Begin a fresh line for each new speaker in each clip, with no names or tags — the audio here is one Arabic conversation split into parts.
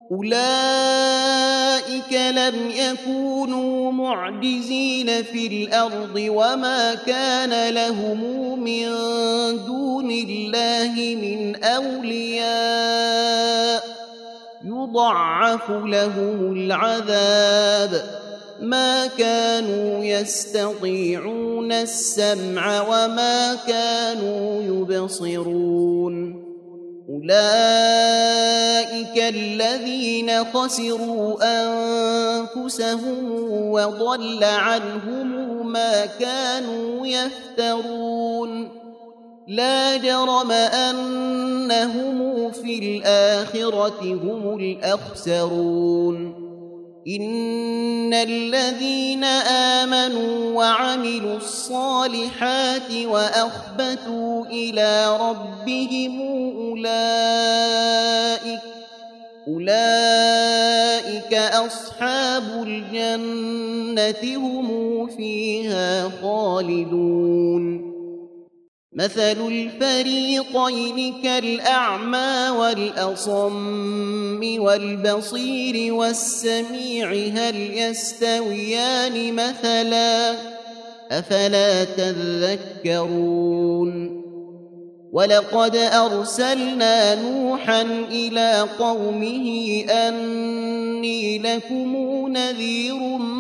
أولئك لم يكونوا معجزين في الأرض وما كان لهم من دون الله من أولياء يضاعف لهم العذاب ما كانوا يستطيعون السمع وما كانوا يبصرون أولئك الذين خسروا أنفسهم وضل عنهم ما كانوا يفترون لا جرم أنهم في الآخرة هم الأخسرون إن الذين آمنوا وعملوا الصالحات وأخبتوا إلى ربهم أولئك أصحاب الجنة هم فيها خالدون مثل الفريقين كالأعمى والأصم والبصير والسميع هل يستويان مثلا أفلا تذكرون ولقد أرسلنا نوحا إلى قومه أني لكم نذير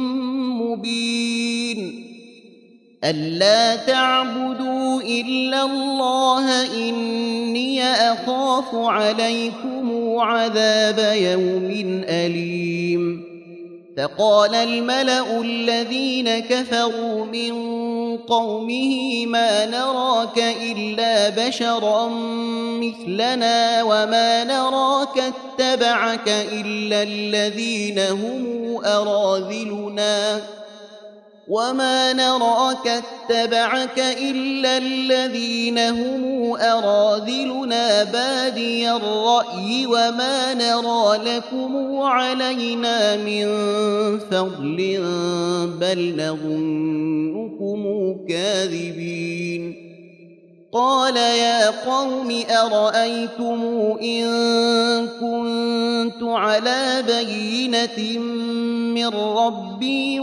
مبين ألا تعبدوا إلا الله إني أخاف عليكم عذاب يوم أليم فقال الملأ الذين كفروا من قومه ما نراك إلا بشرا مثلنا وما نراك اتبعك إلا الذين هم أراذلنا بادي الرأي وما نرى لكم علينا من فضل بل نظنكم كاذبين قال يا قوم أرأيتم إن كنت على بينة من ربي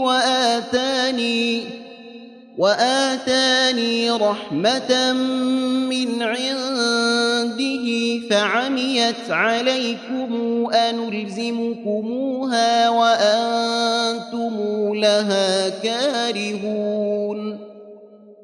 وآتاني رحمة من عنده فعميت عليكم أنلزمكموها وأنتم لها كارهون